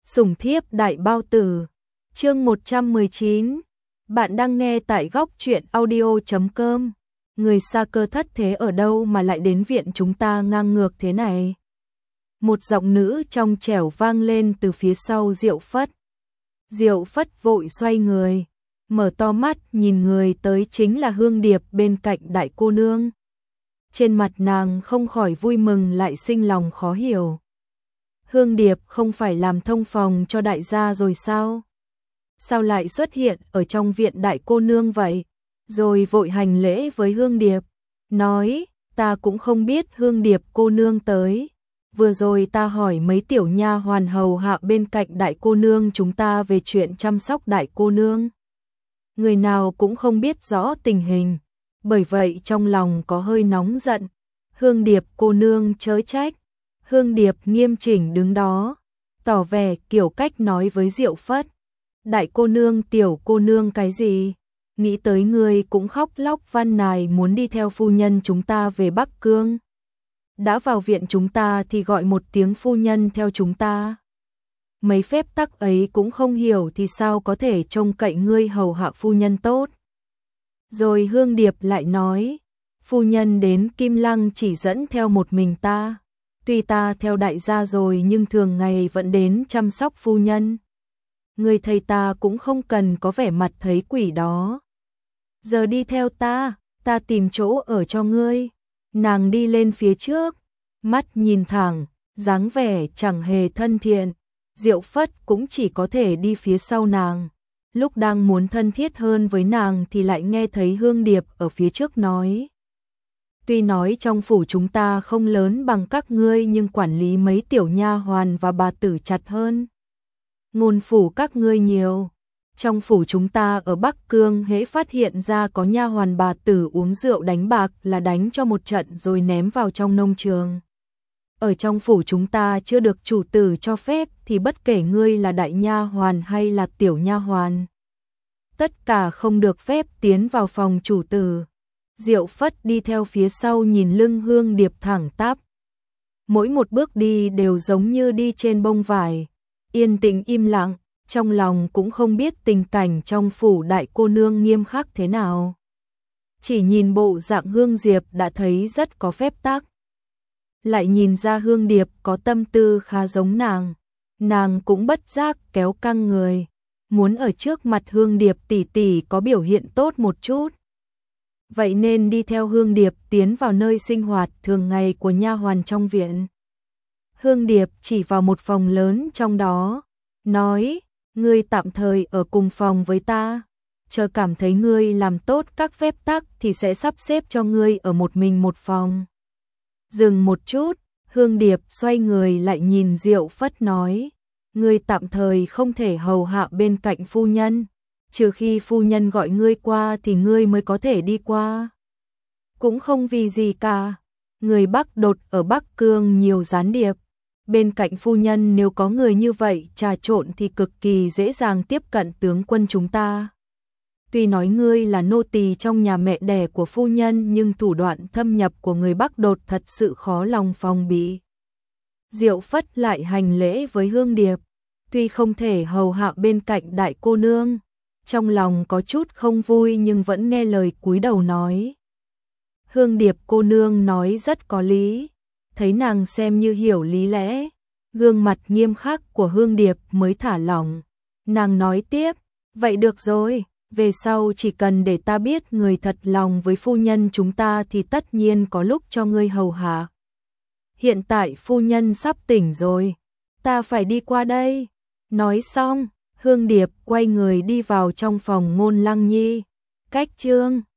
Sủng thiếp đại bao tử. Chương 119. Bạn đang nghe tại góc truyện audio.com. Người xa cơ thất thế ở đâu mà lại đến viện chúng ta ngang ngược thế này? Một giọng nữ trong trẻo vang lên từ phía sau Diệu Phất. Diệu Phất vội xoay người, mở to mắt nhìn người tới chính là Hương Điệp bên cạnh đại cô nương. Trên mặt nàng không khỏi vui mừng lại sinh lòng khó hiểu. Hương Điệp không phải làm thông phòng cho đại gia rồi sao? Sao lại xuất hiện ở trong viện đại cô nương vậy? Rồi vội hành lễ với Hương Điệp, nói, ta cũng không biết Hương Điệp cô nương tới. Vừa rồi ta hỏi mấy tiểu nha hoàn hầu hạ bên cạnh đại cô nương chúng ta về chuyện chăm sóc đại cô nương. Người nào cũng không biết rõ tình hình, bởi vậy trong lòng có hơi nóng giận. Hương Điệp cô nương chớ trách. Hương Điệp nghiêm chỉnh đứng đó, tỏ vẻ kiểu cách nói với Diệu Phất. Đại cô nương tiểu cô nương cái gì? Nghĩ tới ngươi cũng khóc lóc van nài muốn đi theo phu nhân chúng ta về Bắc Cương. Đã vào viện chúng ta thì gọi một tiếng phu nhân theo chúng ta. Mấy phép tắc ấy cũng không hiểu thì sao có thể trông cậy ngươi hầu hạ phu nhân tốt. Rồi Hương Điệp lại nói, phu nhân đến Kim Lăng chỉ dẫn theo một mình ta. Tuy ta theo đại gia rồi nhưng thường ngày vẫn đến chăm sóc phu nhân. Người thầy ta cũng không cần có vẻ mặt thấy quỷ đó. Giờ đi theo ta tìm chỗ ở cho ngươi. Nàng đi lên phía trước, mắt nhìn thẳng, dáng vẻ chẳng hề thân thiện. Diệu Phất cũng chỉ có thể đi phía sau nàng. Lúc đang muốn thân thiết hơn với nàng thì lại nghe thấy Hương Điệp ở phía trước nói. Tuy nói trong phủ chúng ta không lớn bằng các ngươi nhưng quản lý mấy tiểu nha hoàn và bà tử chặt hơn. Ngôn phủ các ngươi nhiều. Trong phủ chúng ta ở Bắc Cương hễ phát hiện ra có nha hoàn bà tử uống rượu đánh bạc là đánh cho một trận rồi ném vào trong nông trường. Ở trong phủ chúng ta chưa được chủ tử cho phép thì bất kể ngươi là đại nha hoàn hay là tiểu nha hoàn, tất cả không được phép tiến vào phòng chủ tử. Diệu Phất đi theo phía sau nhìn lưng Hương Điệp thẳng tắp. Mỗi một bước đi đều giống như đi trên bông vải, yên tĩnh im lặng, trong lòng cũng không biết tình cảnh trong phủ đại cô nương nghiêm khắc thế nào. Chỉ nhìn bộ dạng Hương Diệp đã thấy rất có phép tắc. Lại nhìn ra Hương Điệp có tâm tư khá giống nàng cũng bất giác kéo căng người, muốn ở trước mặt Hương Điệp tỷ tỷ có biểu hiện tốt một chút. Vậy nên đi theo Hương Điệp tiến vào nơi sinh hoạt thường ngày của nha hoàn trong viện. Hương Điệp chỉ vào một phòng lớn trong đó, nói, ngươi tạm thời ở cùng phòng với ta, chờ cảm thấy ngươi làm tốt các phép tắc thì sẽ sắp xếp cho ngươi ở một mình một phòng. Dừng một chút, Hương Điệp xoay người lại nhìn Diệu Phất nói, ngươi tạm thời không thể hầu hạ bên cạnh phu nhân. Trừ khi phu nhân gọi ngươi qua thì ngươi mới có thể đi qua. Cũng không vì gì cả. Người Bắc đột ở Bắc Cương nhiều gián điệp. Bên cạnh phu nhân nếu có người như vậy trà trộn thì cực kỳ dễ dàng tiếp cận tướng quân chúng ta. Tuy nói ngươi là nô tỳ trong nhà mẹ đẻ của phu nhân nhưng thủ đoạn thâm nhập của người Bắc đột thật sự khó lòng phòng bị. Diệu Phất lại hành lễ với Hương Điệp. Tuy không thể hầu hạ bên cạnh đại cô nương, trong lòng có chút không vui nhưng vẫn nghe lời cúi đầu nói. Hương Điệp cô nương nói rất có lý, thấy nàng xem như hiểu lý lẽ, gương mặt nghiêm khắc của Hương Điệp mới thả lỏng. Nàng nói tiếp, vậy được rồi, về sau chỉ cần để ta biết người thật lòng với phu nhân chúng ta thì tất nhiên có lúc cho ngươi hầu hạ. Hiện tại phu nhân sắp tỉnh rồi, ta phải đi qua đây. Nói xong, Hương Điệp quay người đi vào trong phòng Ngôn Lăng Nhi. Cách chương